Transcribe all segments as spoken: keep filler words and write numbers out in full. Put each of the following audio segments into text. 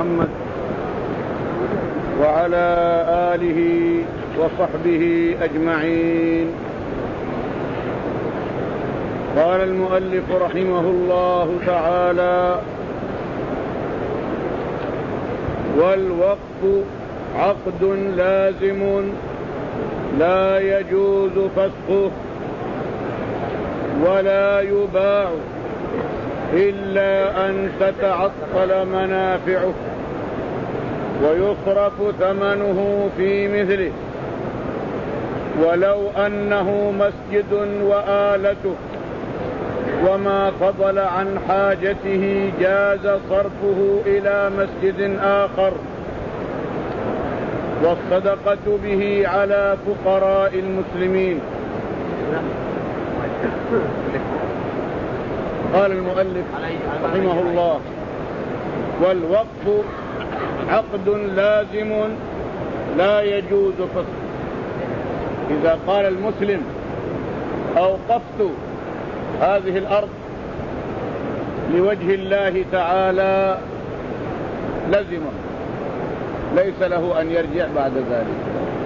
محمد وعلى آله وصحبه أجمعين. قال المؤلف رحمه الله تعالى: والوقف عقد لازم لا يجوز فسخه ولا يباع إلا أن تتعطل منافعه ويصرف ثمنه في مثله، ولو أنه مسجد وآلته وما فضل عن حاجته جاز صرفه إلى مسجد آخر، والصدقة به على فقراء المسلمين. قال المؤلف رحمه الله: والوقف عقد لازم لا يجوز فسخه. إذا قال المسلم: أوقفت هذه الأرض لوجه الله تعالى، لزمه، ليس له أن يرجع بعد ذلك.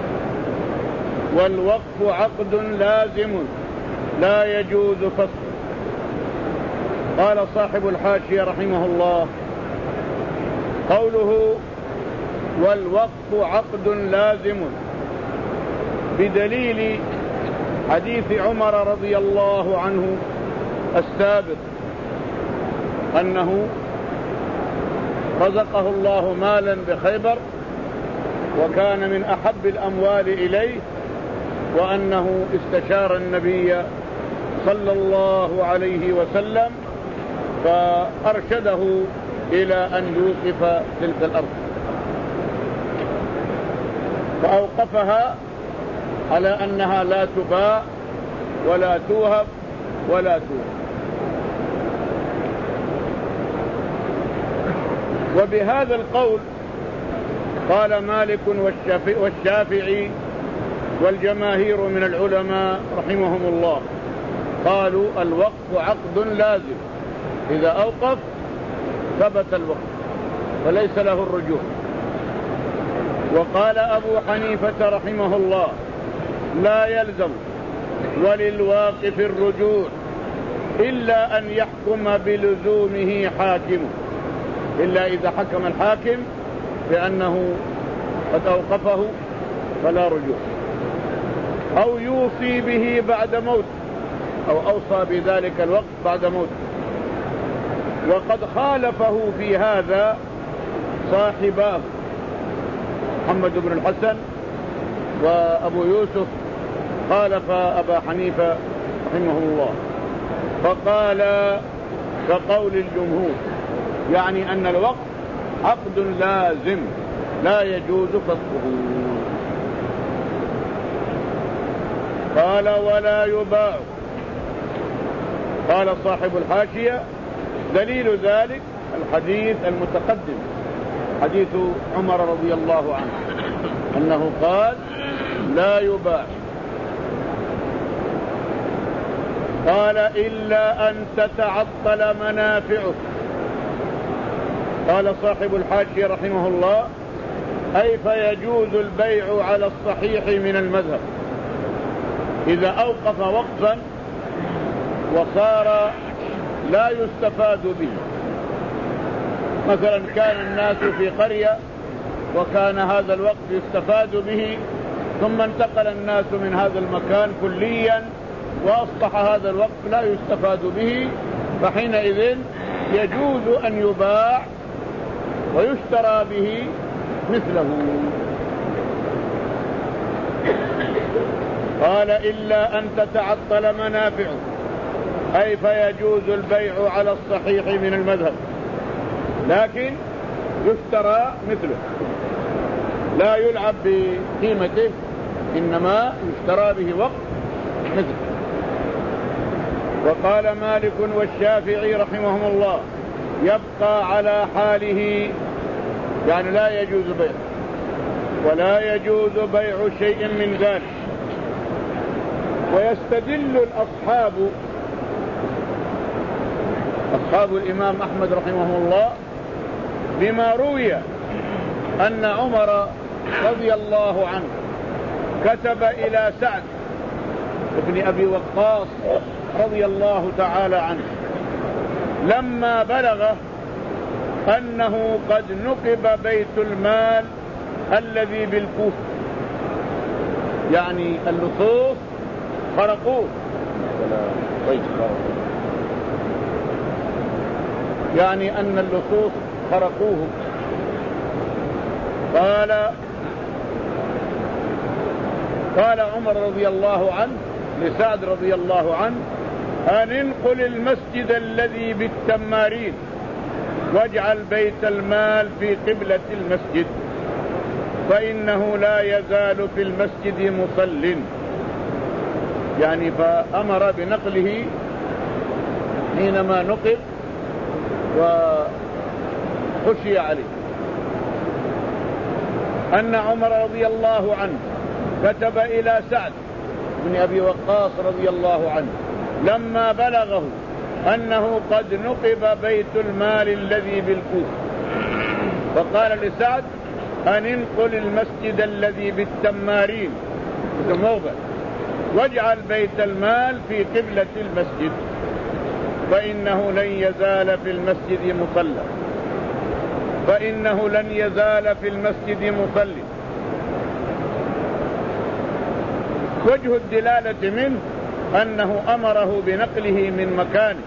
والوقف عقد لازم لا يجوز فسخه. قال صاحب الحاشية رحمه الله: قوله والوقف عقد لازم بدليل حديث عمر رضي الله عنه السابق أنه رزقه الله مالا بخيبر وكان من أحب الأموال إليه، وأنه استشار النبي صلى الله عليه وسلم فأرشده إلى أن يوقف تلك الأرض، فأوقفها على أنها لا تباع ولا توهب ولا توهب. وبهذا القول قال مالك والشافعي والجماهير من العلماء رحمهم الله، قالوا الوقف عقد لازم، إذا أوقف ثبت الوقف فليس له الرجوع. وقال أبو حنيفة رحمه الله: لا يلزم وللواقف الرجوع إلا أن يحكم بلزومه حاكم، إلا إذا حكم الحاكم بأنه قد أوقفه فلا رجوع، أو يوصي به بعد موت، أو أوصى بذلك الوقت بعد موت. وقد خالفه في هذا صاحباه محمد بن الحسن وأبو يوسف، خالف أبا حنيفة رحمه الله، فقال كقول الجمهور، يعني أن الوقف عقد لازم لا يجوز فسخه. قال ولا يباع. قال صاحب الحاشية: دليل ذلك الحديث المتقدم، حديث عمر رضي الله عنه أنه قال: لا يباع. قال: إلا أن تتعطل منافعه. قال صاحب الحاشية رحمه الله: أي فيجوز البيع على الصحيح من المذهب إذا أوقف وقفا وصار لا يستفاد به. مثلا كان الناس في قرية وكان هذا الوقف يستفاد به، ثم انتقل الناس من هذا المكان كليا وأصبح هذا الوقف لا يستفاد به، فحينئذ يجوز أن يباع ويشترى به مثله. قال: إلا أن تتعطل منافعه، أي فيجوز البيع على الصحيح من المذهب، لكن يشترى مثله، لا يلعب بقيمته، إنما يشترى به وقت مثله. وقال مالك والشافعي رحمهم الله: يبقى على حاله، يعني لا يجوز بيع، ولا يجوز بيع شيء من ذلك. ويستدل الأصحاب أصحاب الإمام أحمد رحمه الله بما روي أن عمر رضي الله عنه كتب إلى سعد ابن أبي وقاص رضي الله تعالى عنه لما بلغ أنه قد نقب بيت المال الذي بالكوفة، يعني اللصوص خرقوه، يعني أن اللصوص خرقوه. قال قال عمر رضي الله عنه لسعد رضي الله عنه: أن انقل المسجد الذي بالتمارين واجعل بيت المال في قبلة المسجد، فإنه لا يزال في المسجد مصل. يعني فأمر بنقله حينما نقل وخشي عليه. أن عمر رضي الله عنه كتب إلى سعد بن أبي وقاص رضي الله عنه لما بلغه أنه قد نقب بيت المال الذي بالكوفة، فقال لسعد: أن انقل المسجد الذي بالتمارين واجعل بيت المال في قبلة المسجد، فإنه لن يزال في المسجد مصلى فإنه لن يزال في المسجد مصلي. وجه الدلالة منه أنه أمره بنقله من مكانه،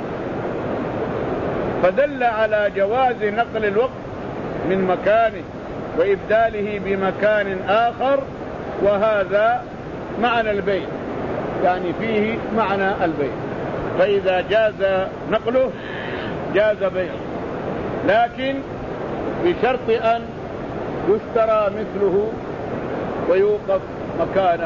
فدل على جواز نقل الوقت من مكانه وإبداله بمكان آخر، وهذا معنى البيت، يعني فيه معنى البيت. فإذا جاز نقله جاز بيعه، لكن بشرط أن يشترى مثله ويوقف مكانه.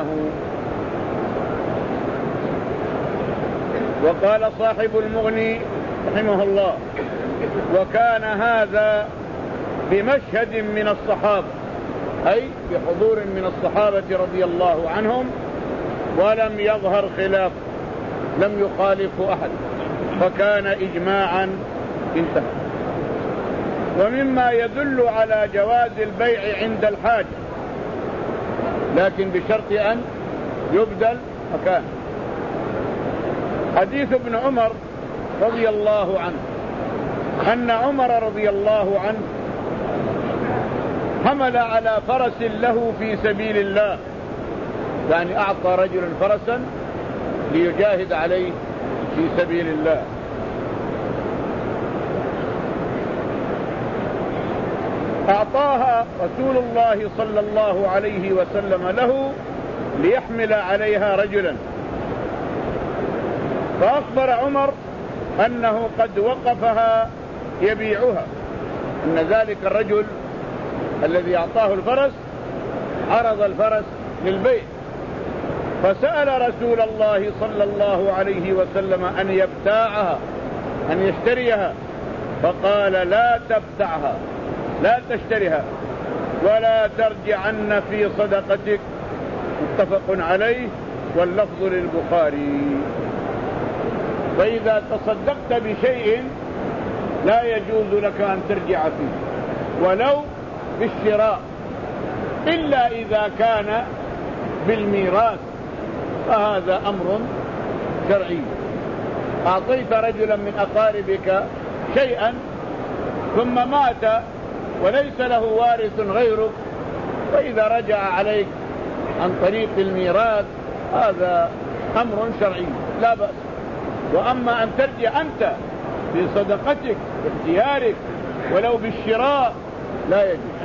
وقال صاحب المغني رحمه الله: وكان هذا بمشهد من الصحابة، أي بحضور من الصحابة رضي الله عنهم، ولم يظهر خلاف، لم يخالفه أحد، فكان إجماعا انتهى. ومما يدل على جواز البيع عند الحاجة، لكن بشرط أن يبدل مكان. حديث ابن عمر رضي الله عنه أن عمر رضي الله عنه حمل على فرس له في سبيل الله، يعني أعطى رجلا فرسا ليجاهد عليه في سبيل الله. أعطاها رسول الله صلى الله عليه وسلم له ليحمل عليها رجلا، فأخبر عمر أنه قد وقفها يبيعها، أن ذلك الرجل الذي أعطاه الفرس عرض الفرس للبيع، فسأل رسول الله صلى الله عليه وسلم أن يبتاعها، أن يشتريها، فقال: لا تبتعها، لا تشتريها، ولا ترجعن في صدقتك. متفق عليه، واللفظ للبخاري. فإذا تصدقت بشيء لا يجوز لك أن ترجع فيه ولو بالشراء، إلا إذا كان بالميراث، فهذا أمر شرعي. أعطيت رجلا من أقاربك شيئا ثم مات وليس له وارث غيرك، فإذا رجع عليك عن طريق الميراث هذا أمر شرعي لا بأس. وأما أن ترجع أنت في صدقتك باختيارك ولو بالشراء لا يجوز.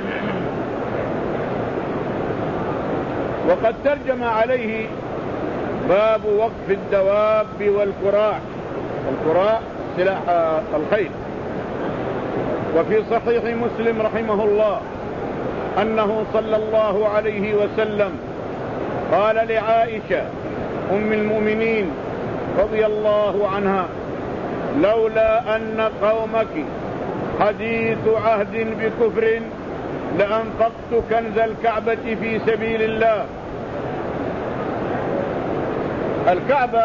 وقد ترجم عليه باب وقف الدواب والكراع. الكراع سلاح الخيل. وفي صحيح مسلم رحمه الله أنه صلى الله عليه وسلم قال لعائشة أم المؤمنين رضي الله عنها: لولا أن قومك حديث عهد بكفر لأنفقت كنز الكعبة في سبيل الله. الكعبة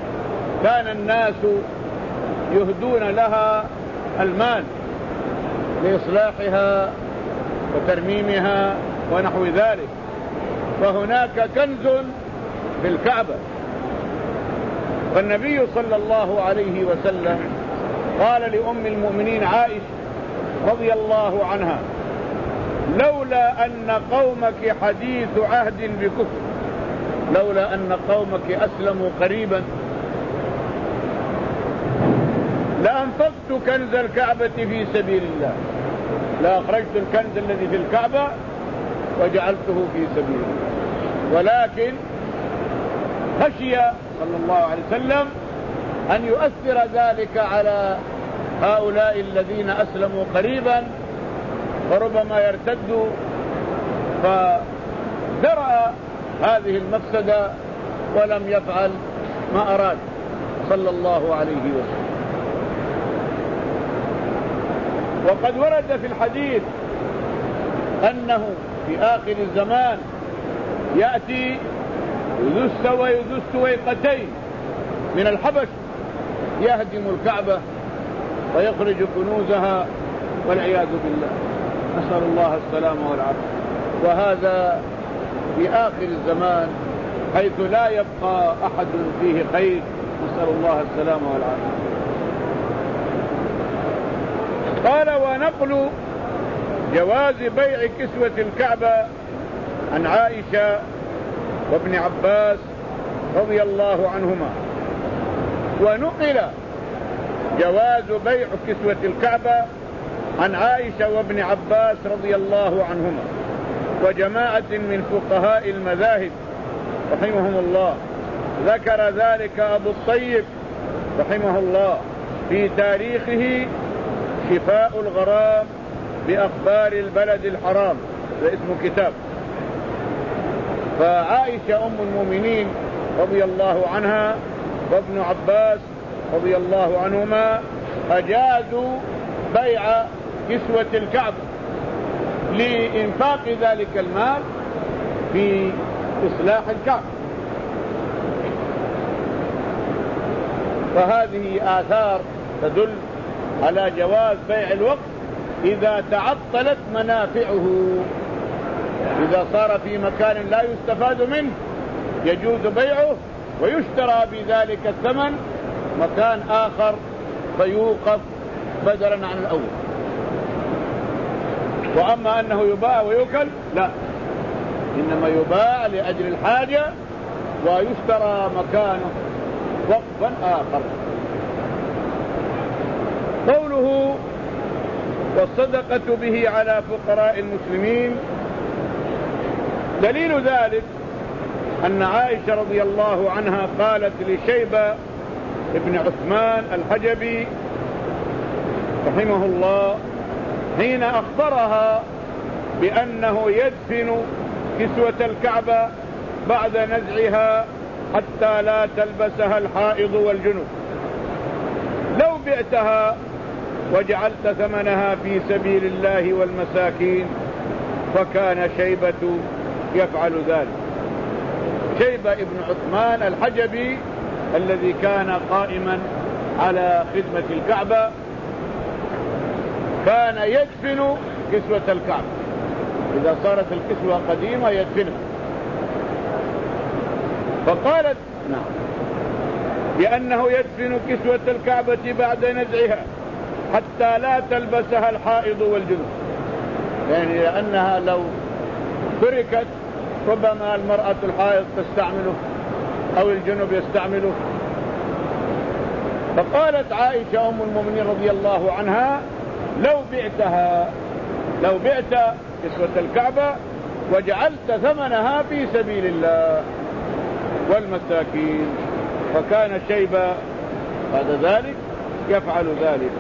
كان الناس يهدون لها المال لإصلاحها وترميمها ونحو ذلك. فهناك كنز في الكعبة. والنبي صلى الله عليه وسلم قال لأم المؤمنين عائشة رضي الله عنها: لولا أن قومك حديث عهد بكفر، لولا أن قومك أسلموا قريبا لأنفقت كنز الكعبة في سبيل الله، لأخرجت الكنز الذي في الكعبة وجعلته في سبيل الله. ولكن خشي صلى الله عليه وسلم أن يؤثر ذلك على هؤلاء الذين أسلموا قريبا وربما يرتدوا، فدرأ هذه المفسدة ولم يفعل ما أراد صلى الله عليه وسلم. وقد ورد في الحديث أنه في آخر الزمان يأتي ذو السويقتين من الحبش يهدم الكعبة ويخرج كنوزها والعياذ بالله، نسأل الله السلامة والعافية. وهذا في آخر الزمان حيث لا يبقى أحد فيه خير، نسأل الله السلامة والعافية. قال: ونقل جواز بيع كسوة الكعبة عن عائشة وابن عباس رضي الله عنهما. ونقل جواز بيع كسوة الكعبة عن عائشة وابن عباس رضي الله عنهما وجماعة من فقهاء المذاهب رحمهم الله. ذكر ذلك أبو الطيب رحمه الله في تاريخه شفاء الغرام بأخبار البلد الحرام، ده اسمه كتاب. فعائشة أم المؤمنين رضي الله عنها وابن عباس رضي الله عنهما أجازوا بيع كسوة الكعبة لإنفاق ذلك المال في إصلاح الكعبة. فهذه آثار تدل على جواز بيع الوقت إذا تعطلت منافعه. إذا صار في مكان لا يستفاد منه يجوز بيعه ويشترى بذلك الثمن مكان آخر فيوقف بدلا عن الأول. وأما أنه يباع ويوكل لا، إنما يباع لأجل الحاجة ويشترى مكانه وقفا آخر. قوله: والصدقة به على فقراء المسلمين، دليل ذلك أن عائشة رضي الله عنها قالت لشيبة ابن عثمان الحجبي رحمه الله حين أخبرها بأنه يدفن كسوة الكعبة بعد نزعها حتى لا تلبسها الحائض والجنوب: لو بعتها وجعلت ثمنها في سبيل الله والمساكين. فكان شيبة يفعل ذلك. شيبة ابن عثمان الحجبي الذي كان قائما على خدمة الكعبة كان يدفن كسوة الكعبة، إذا صارت الكسوة قديمة يدفنها. فقالت نعم بأنه يدفن كسوة الكعبة بعد نزعها حتى لا تلبسها الحائض والجنوب، يعني لأنها لو تركت ربما المرأة الحائض تستعمله أو الجنوب يستعمله. فقالت عائشة أم المؤمنين رضي الله عنها: لو بعتها لو بعت كسوة الكعبة وجعلت ثمنها في سبيل الله والمساكين. فكان شيبة بعد ذلك يفعل ذلك.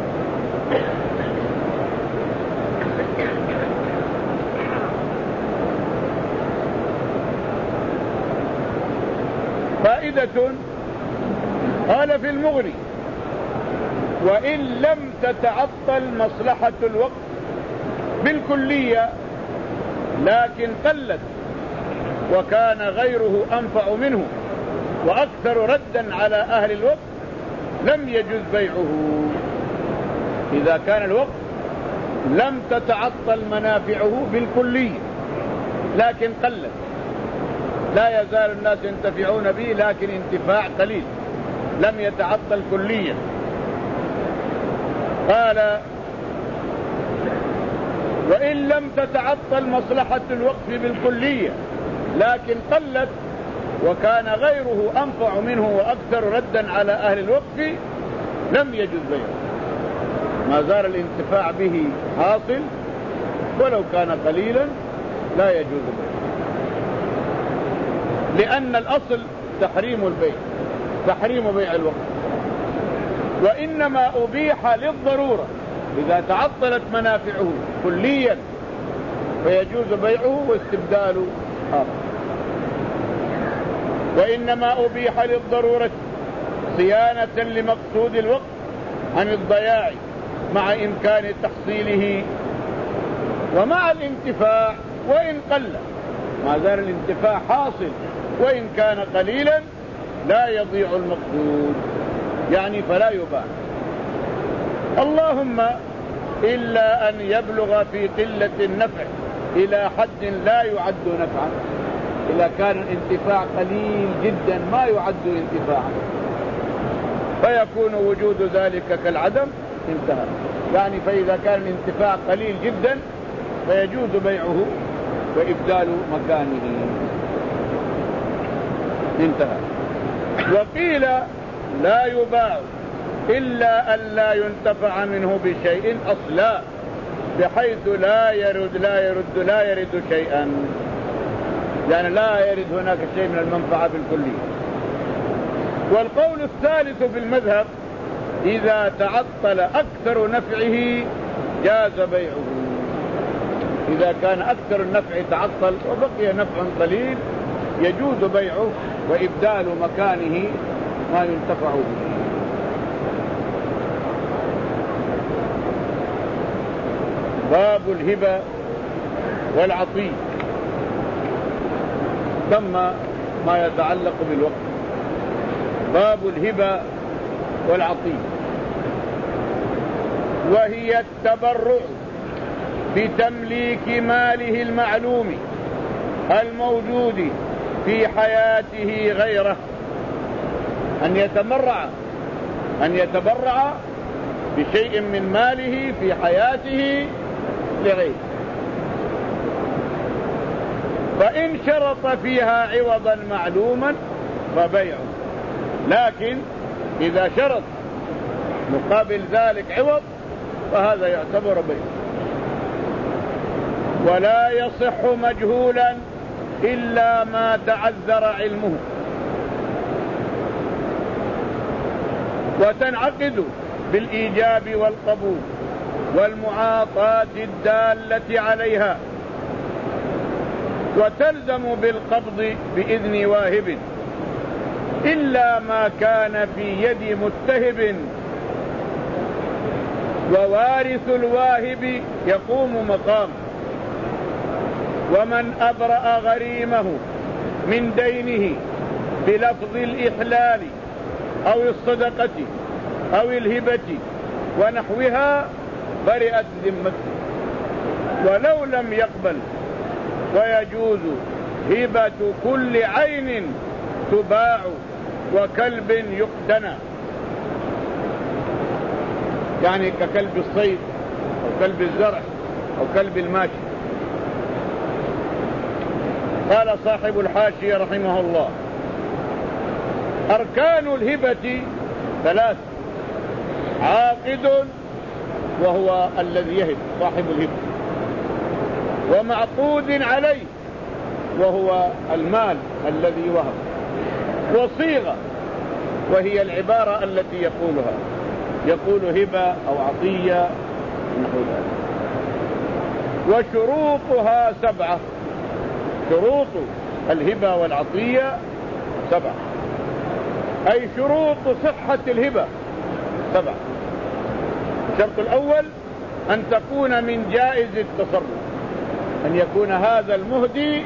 فائدة. قال في المغني: وإن لم تتعطل مصلحة الوقت بالكلية لكن قلت وكان غيره أنفع منه وأكثر ردا على أهل الوقت لم يجوز بيعه. إذا كان الوقت لم تتعطل منافعه بالكلية لكن قلت، لا يزال الناس ينتفعون به لكن انتفاع قليل لم يتعطل كليا. قال وإن لم تتعطل مصلحة الوقف بالكلية لكن قلت وكان غيره أنفع منه وأكثر ردا على أهل الوقف لم يجوز بيعه، ما زال الانتفاع به حاصل ولو كان قليلا لا يجوز بيعه، لأن الأصل تحريم البيع، تحريم بيع الوقف، وإنما أبيح للضرورة. إذا تعطلت منافعه كليا فيجوز بيعه واستبدال آخر، وإنما أبيح للضرورة صيانة لمقصود الوقت عن الضياع مع إمكان تحصيله ومع الانتفاع وإن قل، ما زال الانتفاع حاصل وإن كان قليلا لا يضيع المقصود، يعني فلا يباع. اللهم إلا أن يبلغ في قلة النفع إلى حد لا يعد نفعا، إذا كان الانتفاع قليل جدا ما يعد انتفاعا فيكون وجود ذلك كالعدم انتهى، يعني فإذا كان الانتفاع قليل جدا فيجوز بيعه وإبدال مكانه انتهى. وقيل لا يباع إلا أن لا ينتفع منه بشيء أصلا بحيث لا يرد لا يرد لا يرد شيئا، يعني لا يرد هناك شيء من المنفعة بالكلية. والقول الثالث في المذهب إذا تعطل أكثر نفعه جاز بيعه، إذا كان أكثر النفع تعطل وبقي نفع قليل يجوز بيعه وإبدال مكانه ما ينتفع به. باب الهبة والعطية، ثم ما يتعلق بالوقت. باب الهبة والعطية، وهي التبرع بتمليك ماله المعلوم الموجود في حياته غيره، أن يتبرع أن يتبرع بشيء من ماله في حياته لغيره، فإن شرط فيها عوضا معلوما فبيعه، لكن إذا شرط مقابل ذلك عوض فهذا يعتبر بيع. ولا يصح مجهولا إلا ما تعذر علمه، وتنعقد بالإيجاب والقبول والمعاطاة الدالة عليها، وتلزم بالقبض بإذن واهب إلا ما كان في يد متهب، ووارث الواهب يقوم مقام، ومن أبرأ غريمه من دينه بلفظ الإحلال أو الصدقة أو الهبة ونحوها برئت ذمته ولو لم يقبل. ويجوز هبة كل عين تباع وكلب يقتنى، يعني ككلب الصيد أو كلب الزرع أو كلب الماشي. قال صاحب الحاشية رحمه الله: أركان الهبة ثلاث: عاقد وهو الذي يهب صاحب الهبة، ومعقود عليه وهو المال الذي وهب، وصيغة وهي العبارة التي يقولها، يقول هبة أو عطية نحو ذلك. وشروطها سبعة، شروط الهبة والعطية سبعة، أي شروط صحة الهبة سبعة. الشرط الأول أن تكون من جائز التصرف، أن يكون هذا المهدي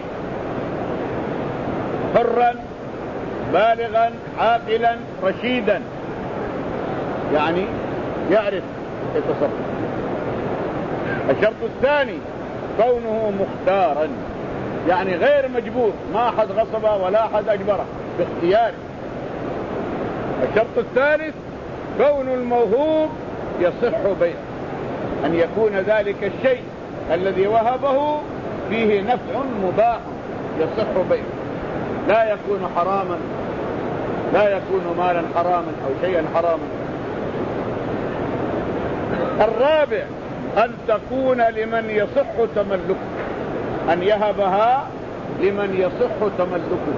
حرا بالغا عاقلا رشيدا، يعني يعرف يتصرف. الشرط الثاني كونه مختارا، يعني غير مجبور، ما أحد غصبه ولا أحد أجبره، باختياره. الشرط الثالث كون الموهوب يصح بيعه، أن يكون ذلك الشيء الذي وهبه فيه نفع مباح يصح بيعه، لا يكون حراما، لا يكون مالا حراما أو شيئا حراما. الرابع أن تكون لمن يصح تملكه، أن يهبها لمن يصح تملكه.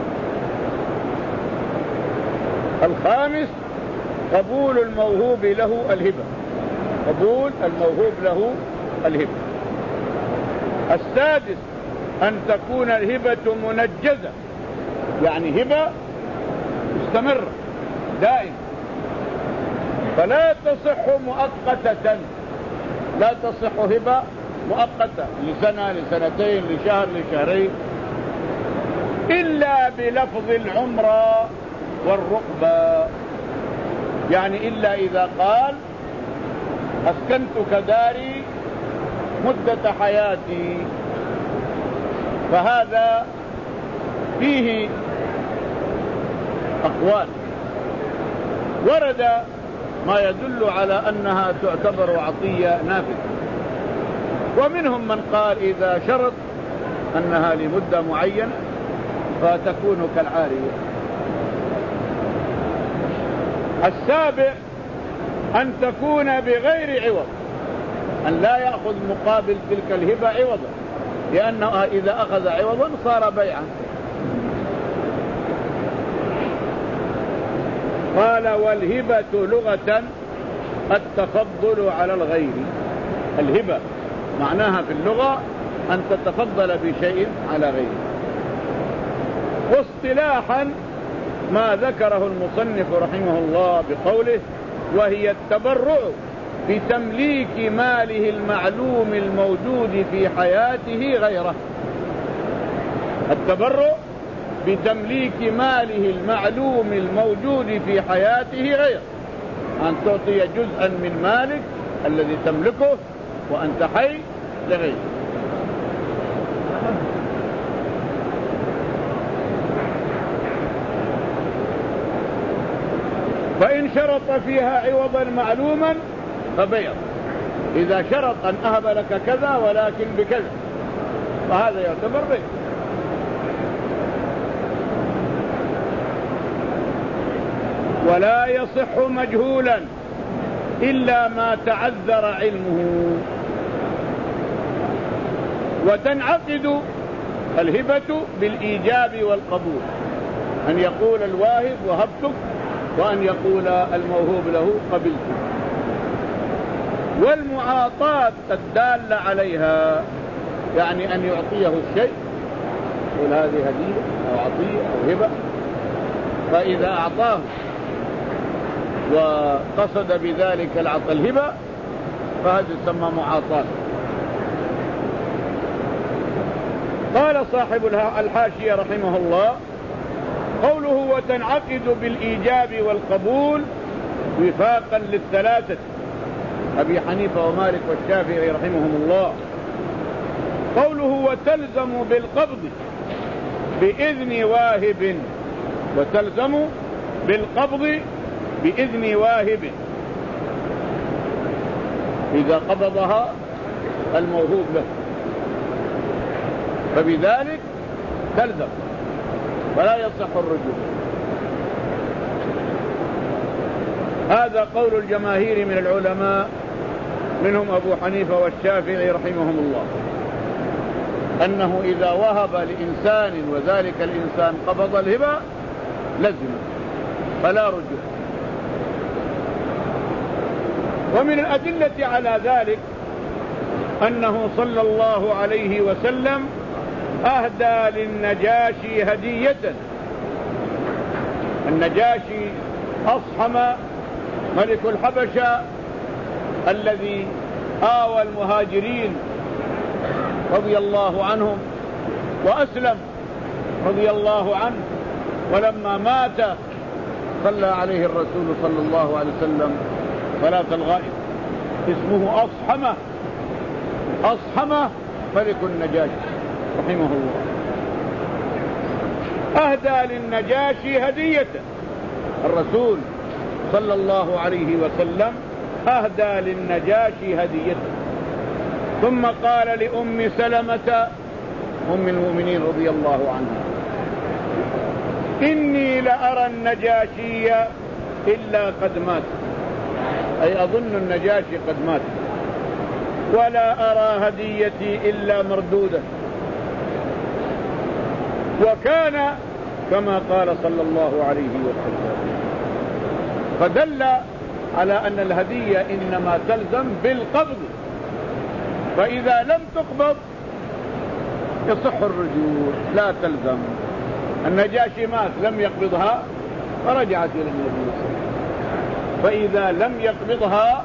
الخامس قبول الموهوب له الهبة، قبول الموهوب له الهبة. السادس أن تكون الهبة منجزة، يعني هبة مستمرة دائم، فلا تصح مؤقتة، لا تصح هبة مؤقتة لسنة لسنتين لشهر لشهرين، إلا بلفظ العمرة والرقبة، يعني إلا إذا قال أسكنتك داري مدة حياتي، فهذا فيه أقوال، ورد ما يدل على أنها تعتبر عطية نافذة، ومنهم من قال إذا شرط أنها لمدة معينة فتكون كالعارية. السابع أن تكون بغير عوض، أن لا يأخذ مقابل تلك الهبة عوضا، لأنه إذا أخذ عوضا صار بيعا. قال والهبة لغة التفضل على الغير، الهبة معناها في اللغة أن تتفضل بشيء على غيره. واصطلاحا ما ذكره المصنف رحمه الله بقوله وهي التبرع بتمليك ماله المعلوم الموجود في حياته غيره، التبرع بتمليك ماله المعلوم الموجود في حياته غيره، أن تعطي جزءا من مالك الذي تملكه وأنت حي لغيره. فإن شرط فيها عوضا معلوما فبيع، إذا شرط أن أهب لك كذا ولكن بكذا فهذا يعتبر بيع. ولا يصح مجهولا إلا ما تعذر علمه. وتنعقد الهبة بالإيجاب والقبول، أن يقول الواهب وهبتك، وأن يقول الموهوب له قبلتك. والمعاطاة الدالة عليها، يعني أن يعطيه الشيء، يقول هذه هدية أو عطية أو هبة، فإذا أعطاه وقصد بذلك العطاء الهبة فهذا يسمى معاطاة. قال صاحب الحاشية رحمه الله قوله وتنعقد بالإيجاب والقبول وفاقا للثلاثة أبي حنيفة ومالك والشافعي رحمهم الله. قوله وتلزم بالقبض بإذن واهب، وتلزم بالقبض بإذن واهب، إذا قبضها الموهوب له فبذلك تلزم ولا يصح الرجوع. هذا قول الجماهير من العلماء، منهم أبو حنيفة والشافعي رحمهم الله، أنه إذا وهب لإنسان وذلك الإنسان قبض الهبة لزم فلا رجوع. ومن الأدلة على ذلك أنه صلى الله عليه وسلم أهدى للنجاشي هدية. النجاشي أصحم ملك الحبشة الذي آوى المهاجرين رضي الله عنهم وأسلم رضي الله عنه، ولما مات صلى عليه الرسول صلى الله عليه وسلم صلاة الغائب، اسمه أصحمة أصحمه ملك النجاشي رحمه الله أهدى للنجاشي هدية. الرسول صلى الله عليه وسلم أهدى للنجاشي هدية. ثم قال لأم سلمة أم المؤمنين رضي الله عنها إني لأرى النجاشي إلا قد مات، أي أظن النجاشي قد مات، ولا أرى هديتي إلا مردودة. وكان كما قال صلى الله عليه وسلم، فدل على أن الهدية إنما تلزم بالقبض، فإذا لم تقبض يصح الرجوع، لا تلزم. النجاشي مات لم يقبضها فرجعت إلى النبي صلى الله عليه وسلم، فإذا لم يقبضها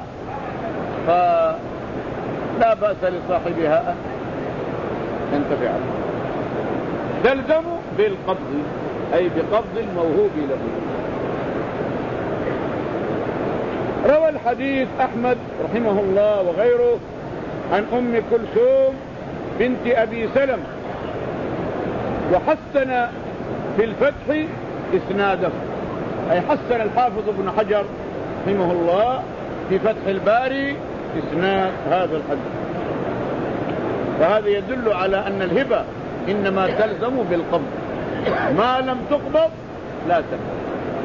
فلا بأس لصاحبها أن ينتفع بها. تلزم بالقبض أي بقبض الموهوب له. روى الحديث أحمد رحمه الله وغيره عن أم كلثوم بنت أبي سلمة، وحسن في الفتح إسناده، أي حسن الحافظ ابن حجر رحمه الله في فتح الباري إسناد هذا الحديث. فهذا يدل على أن الهبة إنما تلزم بالقبض، ما لم تقبض لا تلزم.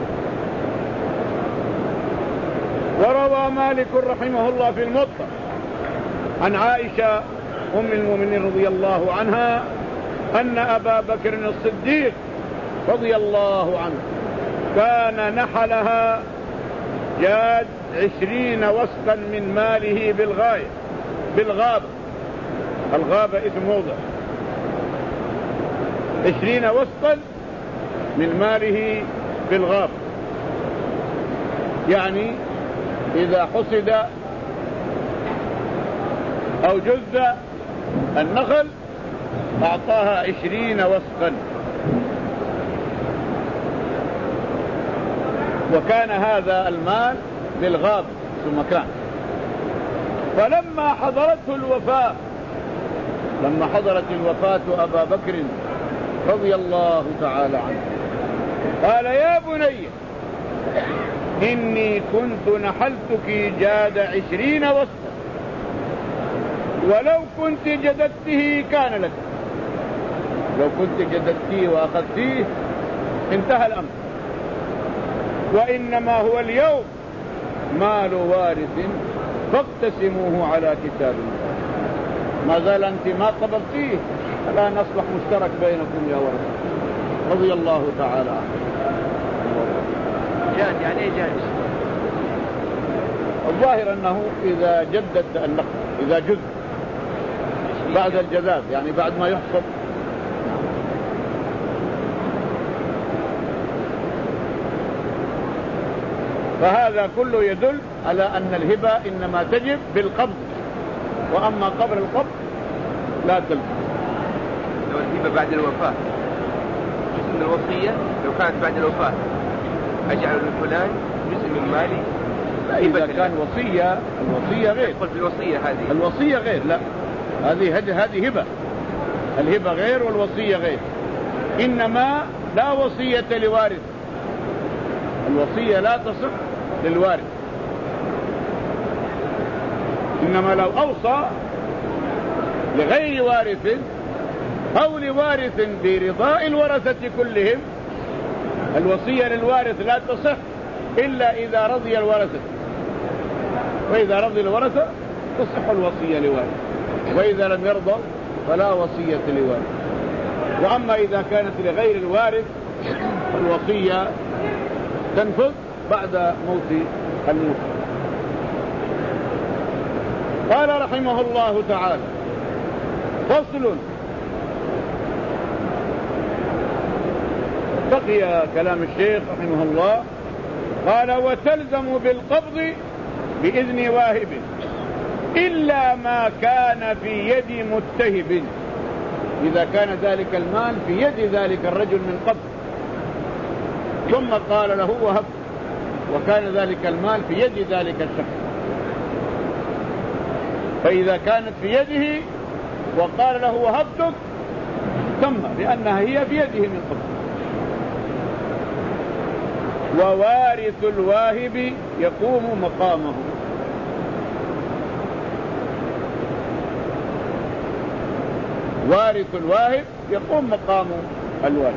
وروى مالك رحمه الله في الموطأ عن عائشة أم المؤمنين رضي الله عنها أن أبا بكر الصديق رضي الله عنه كان نحلها جاد عشرين وسقا من ماله بالغاية بالغابة. الغابة اسم موضع. عشرين وسقا من ماله بالغابة، يعني إذا حصد أو جز النخل أعطاها عشرين وسقا. وكان هذا المال بالغابة ثم كان. فلما حضرته الوفاة لما حضرت الوفاة أبا بكر رضي الله تعالى عنه قال يا بني إني كنت نحلتك جاد عشرين وسقا، ولو كنت جددته كان لك. لو كنت جددتيه وأخذتيه انتهى الأمر، وإنما هو اليوم مال وارث فاقتسموه على كتاب الله. ما زال أنت ما قبضتيه، لا نصبح مشترك بينكم يا ورثة. رضي الله تعالى عنه. جاد يعني ايه جاد؟ الظاهر أنه إذا جدد النقل، إذا جد بعد الجداد، يعني بعد ما يحصد. فهذا كله يدل على أن الهبة إنما تجب بالقبض، وأما قبل القبض لا تلزم. لو الهبة بعد الوفاة جزء من الوصية، لو كانت بعد الوفاة أجعل لفلان جزء من مالي. إذا كان وصية، الوصية غير. تدخل في الوصية هذه. الوصية غير، لا هذه هذه هبة. الهبة غير والوصية غير. إنما لا وصية لوارث، الوصية لا تصح للوارث. إنما لو أوصى لغير وارث أو لوارث برضاء الورثة كلهم، الوصية للوارث لا تصح إلا إذا رضي الورثة، وإذا رضي الورثة تصح الوصية لوارث، وإذا لم يرضى فلا وصية لوارث. وأما إذا كانت لغير الوارث الوصية تنفذ بعد موت الموصى. قال رحمه الله تعالى فصل. بقي كلام الشيخ رحمه الله. قال وتلزم بالقبض بإذن واهب إلا ما كان في يد متهب، إذا كان ذلك المال في يد ذلك الرجل من قبل ثم قال له وهب، وكان ذلك المال في يد ذلك الشخص. فإذا كانت في يده وقال له وهبتك تم، لأنها هي في يده من قبل. ووارث الواهب يقوم مقامه. وارث الواهب يقوم مقام الوارث.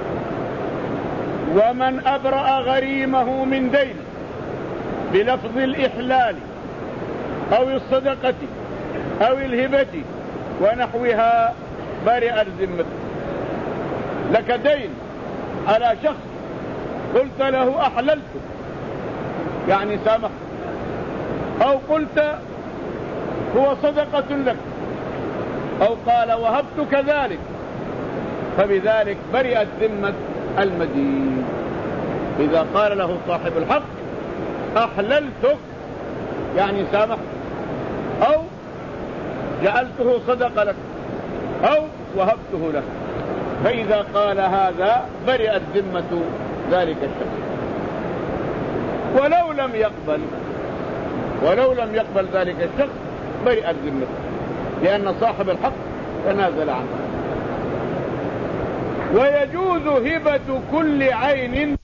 ومن أبرأ غريمه من دين بلفظ الإحلال أو الصدقة أو الهبة ونحوها برئ الذمة. لك دين على شخص قلت له أحللت يعني سامح، أو قلت هو صدقة لك، أو قال وهبتك ذلك، فبذلك برئت ذمة المدين. إذا قال له صاحب الحق أحللتك يعني سامح، أو جعلته صدق لك، أو وهبته لك، فإذا قال هذا برئت ذمة ذلك الشخص. ولو لم يقبل ولو لم يقبل ذلك الشخص برئت ذمته، لأن صاحب الحق تنازل عنه. ويجوز هبة كل عين